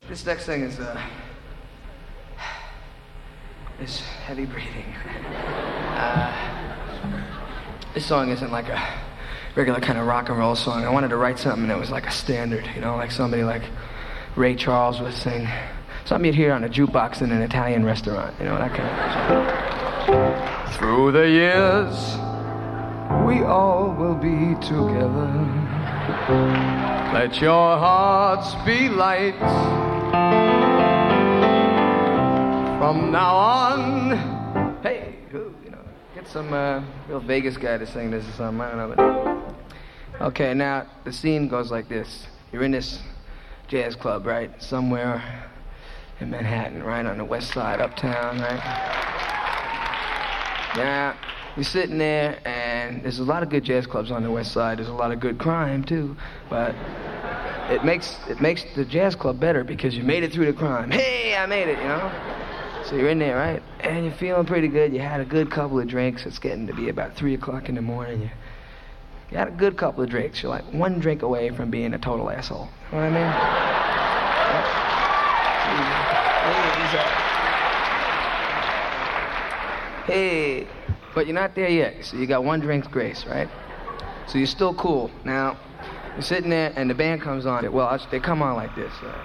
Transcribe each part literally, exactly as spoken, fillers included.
This next thing is, uh, is heavy breathing. Uh, this song isn't like a regular kind of rock and roll song. I wanted to write something that was like a standard, you know, like somebody like Ray Charles would sing. Something you'd hear on a jukebox in an Italian restaurant, you know, that kind of song. Through the years, we all will be together. Let your hearts be light. From now on, hey, who, you know, get some uh, real Vegas guy to sing this or something, I don't know. But... Okay, now the scene goes like this. You're in this jazz club, right? Somewhere in Manhattan, right on the west side, uptown, right? Now, you're sitting there, and there's a lot of good jazz clubs on the west side. There's a lot of good crime, too, but it makes it makes the jazz club better because you made it through the crime. Hey, I made it, you know? So you're in there, right? And you're feeling pretty good. You had a good couple of drinks. It's getting to be about three o'clock in the morning. You, you had a good couple of drinks. You're like one drink away from being a total asshole. You know what I mean? Yeah. Hey, but you're not there yet. So you got one drink's grace, right? So you're still cool. Now, you're sitting there, and the band comes on. Well, they come on like this. Uh,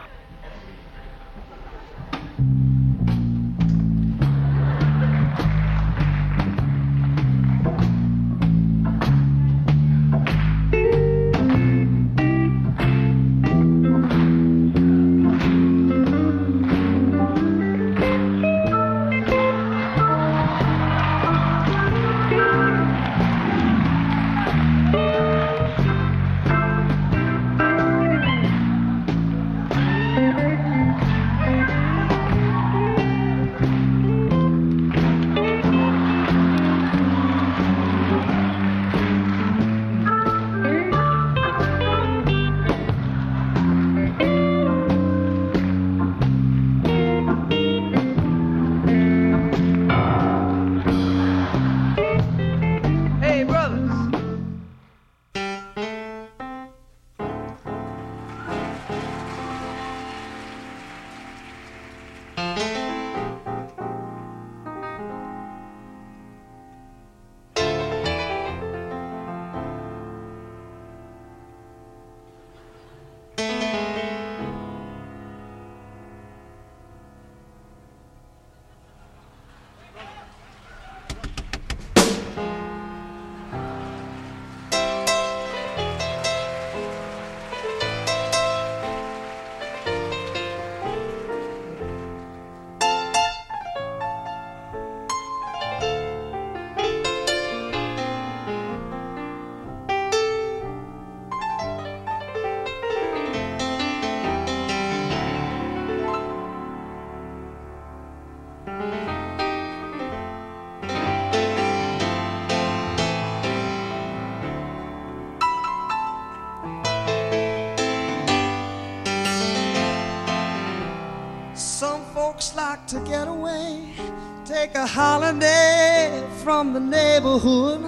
Like to get away, take a holiday from the neighborhood.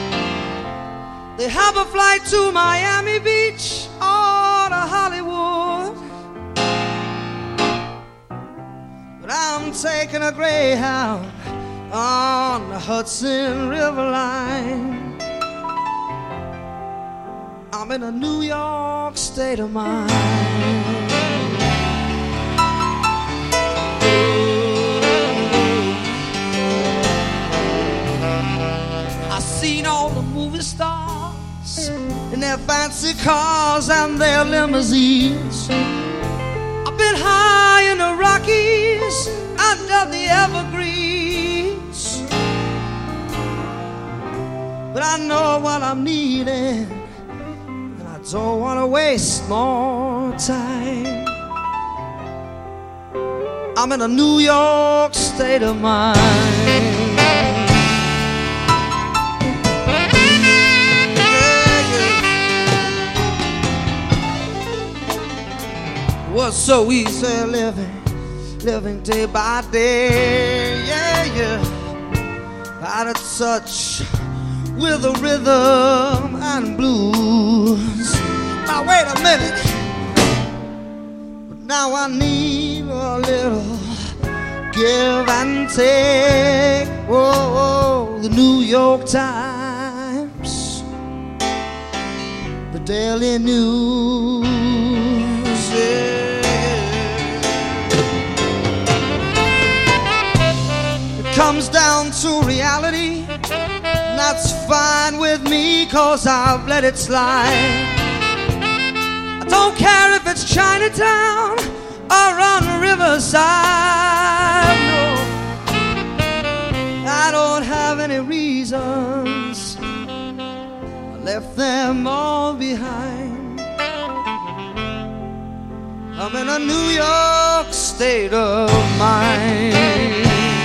They have a flight to Miami Beach or to Hollywood, but I'm taking a Greyhound on the Hudson River line. I'm in a New York state of mind. Seen all the movie stars in their fancy cars and their limousines. I've been high in the Rockies under the evergreens, but I know what I'm needing, and I don't want to waste more time. I'm in a New York state of mind. Was so easy living, living day by day, yeah, yeah. Out of touch with the rhythm and blues. Now wait a minute, but Now I need a little give and take. Oh, oh, the New York Times, the Daily News, yeah. It comes down to reality, and that's fine with me, 'cause I've let it slide. I don't care if it's Chinatown or on the riverside, no. I don't have any reasons, I left them all behind. I'm in a New York state of mind.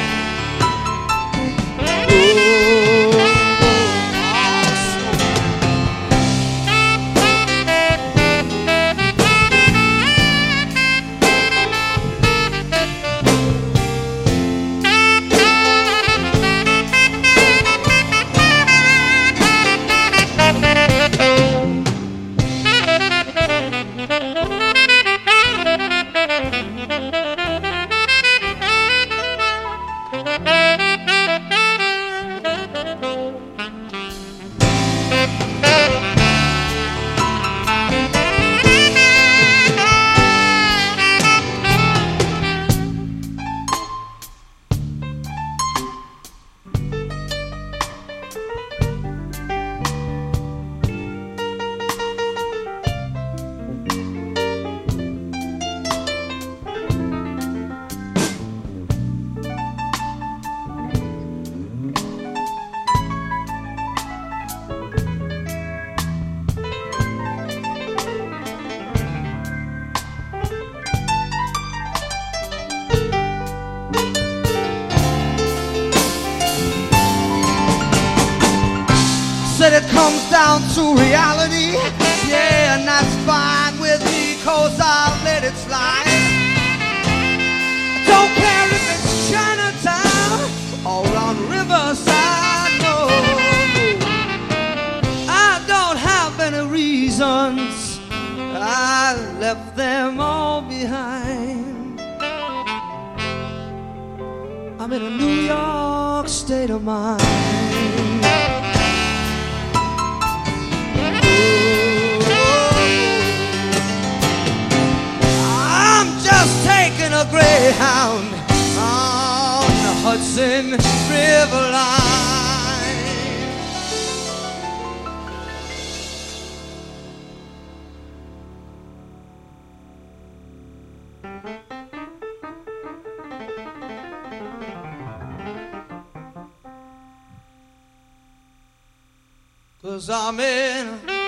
Said it comes down to reality, yeah, and that's fine with me, 'cause I'll let it slide. Don't care if it's Chinatown or on Riverside, no. I don't have any reasons, I left them all behind. I'm in a New York state of mind. Taking a Greyhound on the Hudson River line. Cause I'm in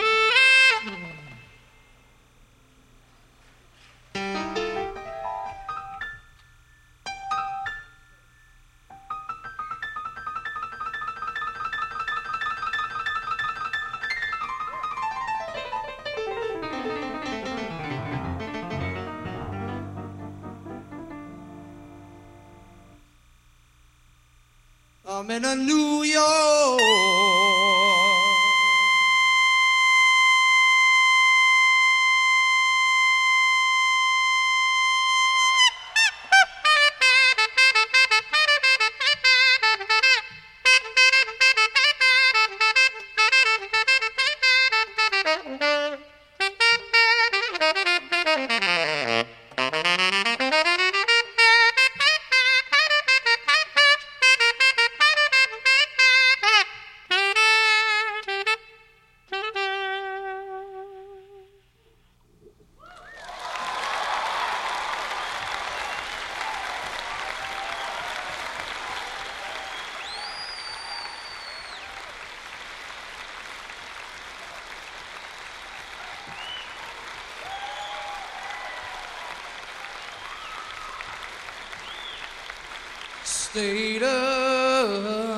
I'm in a New York. State of